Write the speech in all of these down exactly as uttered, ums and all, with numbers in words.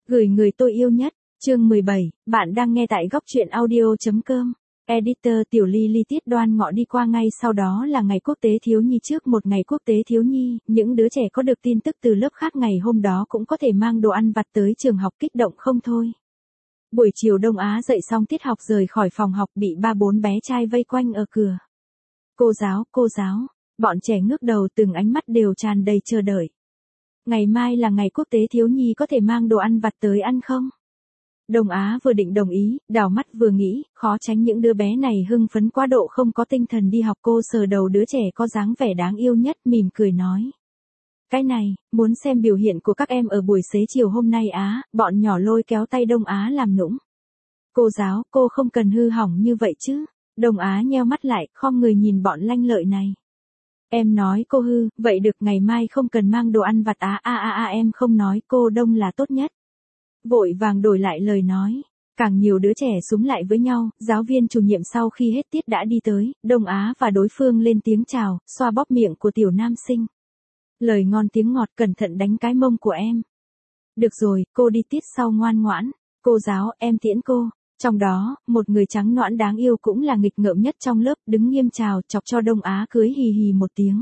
Gửi người tôi yêu nhất, chương mười bảy, bạn đang nghe tại góc truyện audio.com. Editor Tiểu Ly Ly Tiết Đoan Ngọ đi qua ngay sau đó là ngày quốc tế thiếu nhi. Trước một ngày quốc tế thiếu nhi, những đứa trẻ có được tin tức từ lớp khác ngày hôm đó cũng có thể mang đồ ăn vặt tới trường học, kích động không thôi. Buổi chiều Đông Á dậy xong tiết học rời khỏi phòng học bị ba bốn bé trai vây quanh ở cửa. Cô giáo, cô giáo, bọn trẻ ngước đầu từng ánh mắt đều tràn đầy chờ đợi. Ngày mai là ngày quốc tế thiếu nhi, có thể mang đồ ăn vặt tới ăn không? Đông Á vừa định đồng ý, đảo mắt vừa nghĩ, khó tránh những đứa bé này hưng phấn quá độ không có tinh thần đi học. Cô sờ đầu đứa trẻ có dáng vẻ đáng yêu nhất, mỉm cười nói. Cái này, muốn xem biểu hiện của các em ở buổi xế chiều hôm nay á. Bọn nhỏ lôi kéo tay Đông Á làm nũng. Cô giáo, cô không cần hư hỏng như vậy chứ. Đông Á nheo mắt lại, khom người nhìn bọn lanh lợi này. Em nói cô hư, vậy được, ngày mai không cần mang đồ ăn vặt á. A a a em không nói, cô Đông là tốt nhất. Vội vàng đổi lại lời nói. Càng nhiều đứa trẻ xúm lại với nhau, giáo viên chủ nhiệm sau khi hết tiết đã đi tới, Đông Á và đối phương lên tiếng chào, xoa bóp miệng của tiểu nam sinh. Lời ngon tiếng ngọt, cẩn thận đánh cái mông của em. Được rồi, cô đi tiết sau ngoan ngoãn. Cô giáo, em tiễn cô. Trong đó, một người trắng nõn đáng yêu cũng là nghịch ngợm nhất trong lớp, đứng nghiêm chào, chọc cho Đông Á cưới hì hì một tiếng.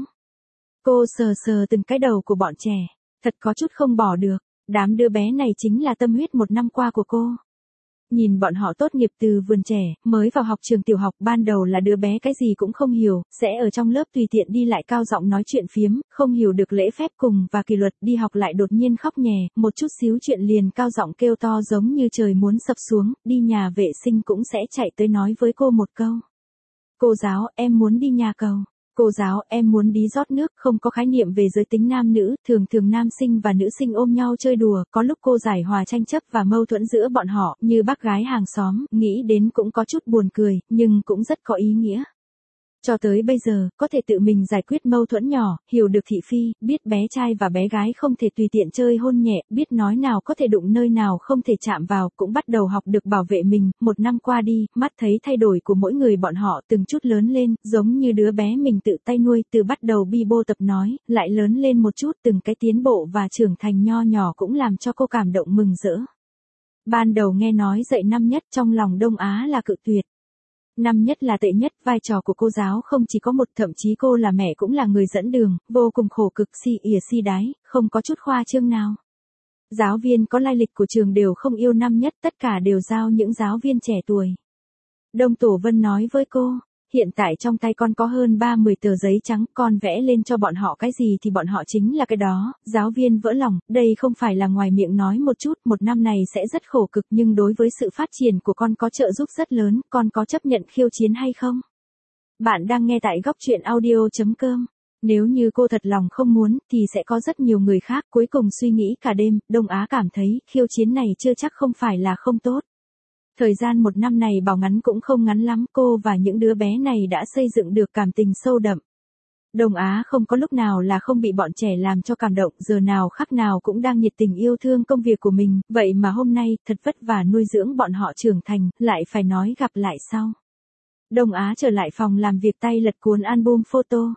Cô sờ sờ từng cái đầu của bọn trẻ, thật có chút không bỏ được. Đám đứa bé này chính là tâm huyết một năm qua của cô. Nhìn bọn họ tốt nghiệp từ vườn trẻ, mới vào học trường tiểu học, ban đầu là đứa bé cái gì cũng không hiểu, sẽ ở trong lớp tùy tiện đi lại cao giọng nói chuyện phiếm, không hiểu được lễ phép cùng và kỷ luật, đi học lại đột nhiên khóc nhè, một chút xíu chuyện liền cao giọng kêu to giống như trời muốn sập xuống, đi nhà vệ sinh cũng sẽ chạy tới nói với cô một câu. Cô giáo, em muốn đi nhà cầu. Cô giáo, em muốn đi rót nước. Không có khái niệm về giới tính nam nữ, thường thường nam sinh và nữ sinh ôm nhau chơi đùa, có lúc cô giải hòa tranh chấp và mâu thuẫn giữa bọn họ, như bác gái hàng xóm, nghĩ đến cũng có chút buồn cười, nhưng cũng rất có ý nghĩa. Cho tới bây giờ, có thể tự mình giải quyết mâu thuẫn nhỏ, hiểu được thị phi, biết bé trai và bé gái không thể tùy tiện chơi hôn nhẹ, biết nói nào có thể đụng nơi nào không thể chạm vào, cũng bắt đầu học được bảo vệ mình. Một năm qua đi, mắt thấy thay đổi của mỗi người bọn họ từng chút lớn lên, giống như đứa bé mình tự tay nuôi, từ bắt đầu bi bô tập nói, lại lớn lên một chút, từng cái tiến bộ và trưởng thành nho nhỏ cũng làm cho cô cảm động mừng rỡ. Ban đầu nghe nói dạy năm nhất, trong lòng Đông Á là cự tuyệt. Năm nhất là tệ nhất, vai trò của cô giáo không chỉ có một, thậm chí cô là mẹ cũng là người dẫn đường, vô cùng khổ cực, si ỉa si đái, không có chút khoa trương nào. Giáo viên có lai lịch của trường đều không yêu năm nhất, tất cả đều giao những giáo viên trẻ tuổi. Đông Tổ Vân nói với cô, hiện tại trong tay con có hơn ba mươi tờ giấy trắng, con vẽ lên cho bọn họ cái gì thì bọn họ chính là cái đó. Giáo viên vỡ lòng, đây không phải là ngoài miệng nói một chút, một năm này sẽ rất khổ cực, nhưng đối với sự phát triển của con có trợ giúp rất lớn, con có chấp nhận khiêu chiến hay không? Bạn đang nghe tại góc truyện audio.com. Nếu như cô thật lòng không muốn, thì sẽ có rất nhiều người khác. Cuối cùng suy nghĩ cả đêm, Đông Á cảm thấy, khiêu chiến này chưa chắc không phải là không tốt. Thời gian một năm này bảo ngắn cũng không ngắn lắm, cô và những đứa bé này đã xây dựng được cảm tình sâu đậm. Đông Á không có lúc nào là không bị bọn trẻ làm cho cảm động, giờ nào khắc nào cũng đang nhiệt tình yêu thương công việc của mình, vậy mà hôm nay, thật vất vả nuôi dưỡng bọn họ trưởng thành, lại phải nói gặp lại sau. Đông Á trở lại phòng làm việc, tay lật cuốn album photo.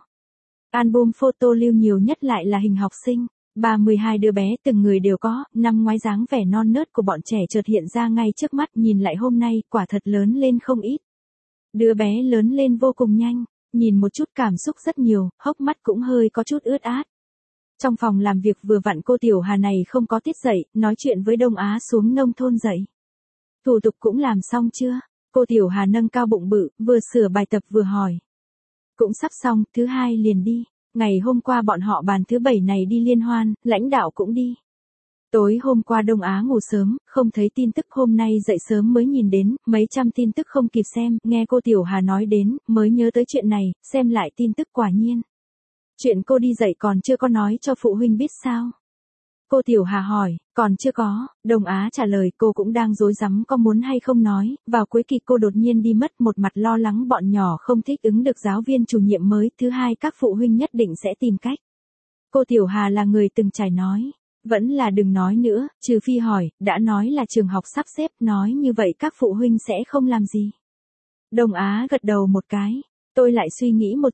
Album photo lưu nhiều nhất lại là hình học sinh. ba mươi hai đứa bé, từng người đều có, năm ngoái dáng vẻ non nớt của bọn trẻ chợt hiện ra ngay trước mắt, nhìn lại hôm nay, quả thật lớn lên không ít. Đứa bé lớn lên vô cùng nhanh, nhìn một chút cảm xúc rất nhiều, hốc mắt cũng hơi có chút ướt át. Trong phòng làm việc vừa vặn cô Tiểu Hà này không có tiết dậy, nói chuyện với Đông Á xuống nông thôn dậy. Thủ tục cũng làm xong chưa? Cô Tiểu Hà nâng cao bụng bự, vừa sửa bài tập vừa hỏi. Cũng sắp xong, thứ hai liền đi. Ngày hôm qua bọn họ bàn thứ bảy này đi liên hoan, lãnh đạo cũng đi. Tối hôm qua Đông Á ngủ sớm, không thấy tin tức, hôm nay dậy sớm mới nhìn đến, mấy trăm tin tức không kịp xem, nghe cô Tiểu Hà nói đến, mới nhớ tới chuyện này, xem lại tin tức quả nhiên. Chuyện cô đi dạy còn chưa có nói cho phụ huynh biết sao? Cô Tiểu Hà hỏi, còn chưa có, Đông Á trả lời, cô cũng đang rối rắm có muốn hay không nói, vào cuối kỳ cô đột nhiên đi mất, một mặt lo lắng bọn nhỏ không thích ứng được giáo viên chủ nhiệm mới, thứ hai các phụ huynh nhất định sẽ tìm cách. Cô Tiểu Hà là người từng trải nói, vẫn là đừng nói nữa, trừ phi hỏi, đã nói là trường học sắp xếp, nói như vậy các phụ huynh sẽ không làm gì. Đông Á gật đầu một cái, tôi lại suy nghĩ một chút.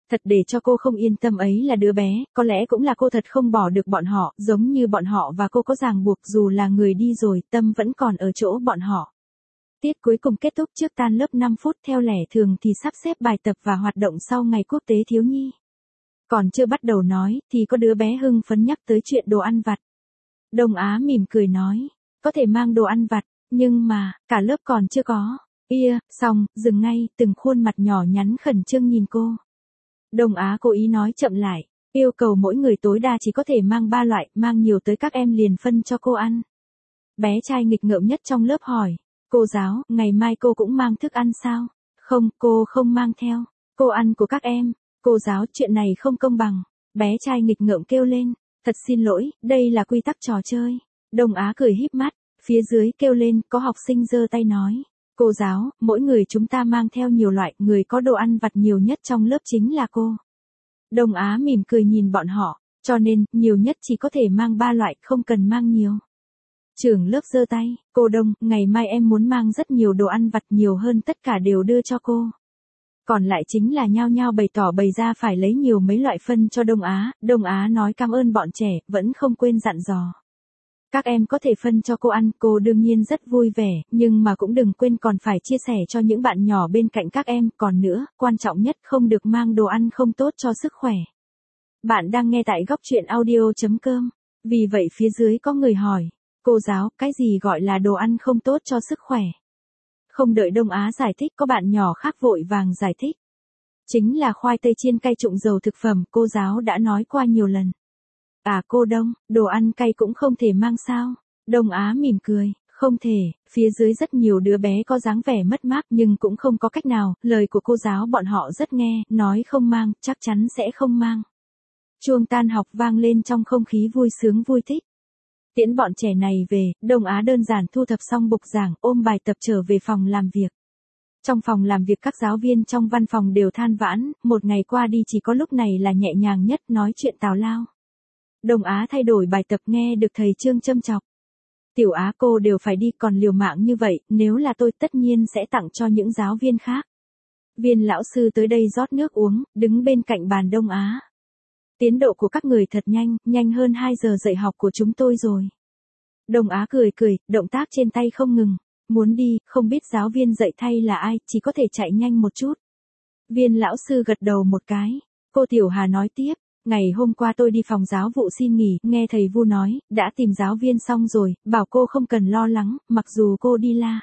Thật để cho cô không yên tâm ấy là đứa bé, có lẽ cũng là cô thật không bỏ được bọn họ, giống như bọn họ và cô có ràng buộc, dù là người đi rồi, tâm vẫn còn ở chỗ bọn họ. Tiết cuối cùng kết thúc trước tan lớp năm phút theo lẽ thường thì sắp xếp bài tập và hoạt động sau ngày quốc tế thiếu nhi. Còn chưa bắt đầu nói, thì có đứa bé hưng phấn nhắc tới chuyện đồ ăn vặt. Đông Á mỉm cười nói, có thể mang đồ ăn vặt, nhưng mà, cả lớp còn chưa có. Ia, xong, dừng ngay, từng khuôn mặt nhỏ nhắn khẩn trương nhìn cô. Đông Á cố ý nói chậm lại, yêu cầu mỗi người tối đa chỉ có thể mang ba loại, mang nhiều tới các em liền phân cho cô ăn. Bé trai nghịch ngợm nhất trong lớp hỏi, cô giáo, ngày mai cô cũng mang thức ăn sao? Không, cô không mang theo. Cô ăn của các em. Cô giáo, chuyện này không công bằng. Bé trai nghịch ngợm kêu lên, thật xin lỗi, đây là quy tắc trò chơi. Đông Á cười híp mắt, phía dưới kêu lên, có học sinh giơ tay nói. Cô giáo, mỗi người chúng ta mang theo nhiều loại, người có đồ ăn vặt nhiều nhất trong lớp chính là cô. Đông Á mỉm cười nhìn bọn họ, cho nên, nhiều nhất chỉ có thể mang ba loại, không cần mang nhiều. Trưởng lớp giơ tay, cô Đông, ngày mai em muốn mang rất nhiều đồ ăn vặt nhiều hơn tất cả đều đưa cho cô. Còn lại chính là nhao nhao bày tỏ bày ra phải lấy nhiều mấy loại phân cho Đông Á, Đông Á nói cảm ơn bọn trẻ, vẫn không quên dặn dò. Các em có thể phân cho cô ăn, cô đương nhiên rất vui vẻ, nhưng mà cũng đừng quên còn phải chia sẻ cho những bạn nhỏ bên cạnh các em, còn nữa, quan trọng nhất không được mang đồ ăn không tốt cho sức khỏe. Bạn đang nghe tại góc truyện audio chấm com, vì vậy phía dưới có người hỏi, cô giáo, cái gì gọi là đồ ăn không tốt cho sức khỏe? Không đợi Đông Á giải thích có bạn nhỏ khác vội vàng giải thích. Chính là khoai tây chiên cay trụng dầu thực phẩm, cô giáo đã nói qua nhiều lần. À cô Đông, đồ ăn cay cũng không thể mang sao? Đông Á mỉm cười, không thể, phía dưới rất nhiều đứa bé có dáng vẻ mất mát nhưng cũng không có cách nào, lời của cô giáo bọn họ rất nghe, nói không mang, chắc chắn sẽ không mang. Chuông tan học vang lên trong không khí vui sướng vui thích. Tiễn bọn trẻ này về, Đông Á đơn giản thu thập xong bục giảng, ôm bài tập trở về phòng làm việc. Trong phòng làm việc các giáo viên trong văn phòng đều than vãn, một ngày qua đi chỉ có lúc này là nhẹ nhàng nhất, nói chuyện tào lao. Đông Á thay đổi bài tập nghe được thầy Trương châm chọc. Tiểu Á cô đều phải đi còn liều mạng như vậy, nếu là tôi tất nhiên sẽ tặng cho những giáo viên khác. Viên lão sư tới đây rót nước uống, đứng bên cạnh bàn Đông Á. Tiến độ của các người thật nhanh, nhanh hơn hai giờ dạy học của chúng tôi rồi. Đông Á cười cười, động tác trên tay không ngừng. Muốn đi, không biết giáo viên dạy thay là ai, chỉ có thể chạy nhanh một chút. Viên lão sư gật đầu một cái. Cô Tiểu Hà nói tiếp, ngày hôm qua tôi đi phòng giáo vụ xin nghỉ, nghe thầy Vu nói, đã tìm giáo viên xong rồi, bảo cô không cần lo lắng, mặc dù cô đi la.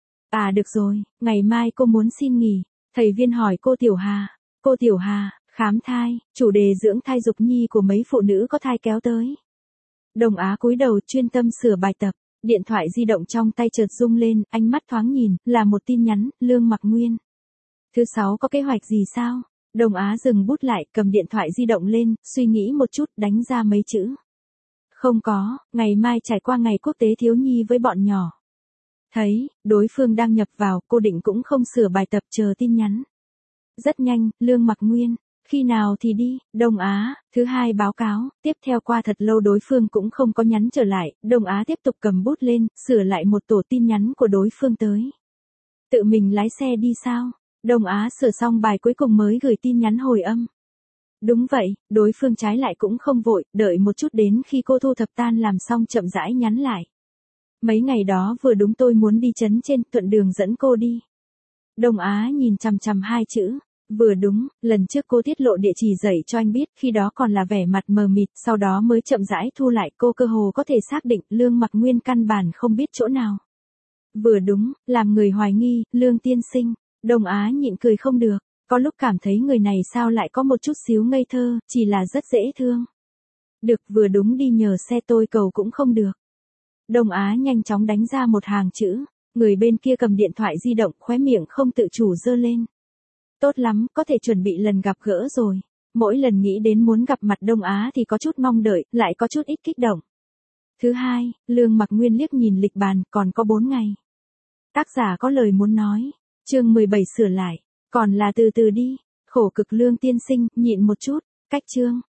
À được rồi, ngày mai cô muốn xin nghỉ. Thầy Viên hỏi cô Tiểu Hà. Cô Tiểu Hà, khám thai, chủ đề dưỡng thai dục nhi của mấy phụ nữ có thai kéo tới. Đông Á cúi đầu chuyên tâm sửa bài tập, điện thoại di động trong tay chợt rung lên, ánh mắt thoáng nhìn, là một tin nhắn, Lương Mặc Nguyên. Thứ sáu có kế hoạch gì sao? Đông Á dừng bút lại, cầm điện thoại di động lên, suy nghĩ một chút, đánh ra mấy chữ. Không có, ngày mai trải qua ngày quốc tế thiếu nhi với bọn nhỏ. Thấy, đối phương đang nhập vào, cô định cũng không sửa bài tập chờ tin nhắn. Rất nhanh, Lương Mặc Nguyên. Khi nào thì đi, Đông Á, thứ hai báo cáo, tiếp theo qua thật lâu đối phương cũng không có nhắn trở lại, Đông Á tiếp tục cầm bút lên, sửa lại một tổ tin nhắn của đối phương tới. Tự mình lái xe đi sao? Đông Á sửa xong bài cuối cùng mới gửi tin nhắn hồi âm. Đúng vậy, đối phương trái lại cũng không vội, đợi một chút đến khi cô thu thập tan làm xong chậm rãi nhắn lại. Mấy ngày đó vừa đúng tôi muốn đi trấn trên, thuận đường dẫn cô đi. Đông Á nhìn chằm chằm hai chữ. Vừa đúng, lần trước cô tiết lộ địa chỉ dạy cho anh biết, khi đó còn là vẻ mặt mờ mịt, sau đó mới chậm rãi thu lại, cô cơ hồ có thể xác định, Lương Mặc Nguyên căn bản không biết chỗ nào. Vừa đúng, làm người hoài nghi, Lương tiên sinh, Đông Á nhịn cười không được, có lúc cảm thấy người này sao lại có một chút xíu ngây thơ, chỉ là rất dễ thương. Được, vừa đúng đi nhờ xe tôi cầu cũng không được. Đông Á nhanh chóng đánh ra một hàng chữ, người bên kia cầm điện thoại di động, khóe miệng không tự chủ giơ lên. Tốt lắm, có thể chuẩn bị lần gặp gỡ rồi. Mỗi lần nghĩ đến muốn gặp mặt Đông Á thì có chút mong đợi, lại có chút ít kích động. Thứ hai, Lương Mặc Nguyên liếc nhìn lịch bàn, còn có bốn ngày. Tác giả có lời muốn nói. Chương mười bảy sửa lại. Còn là từ từ đi. Khổ cực Lương tiên sinh, nhịn một chút. Cách chương.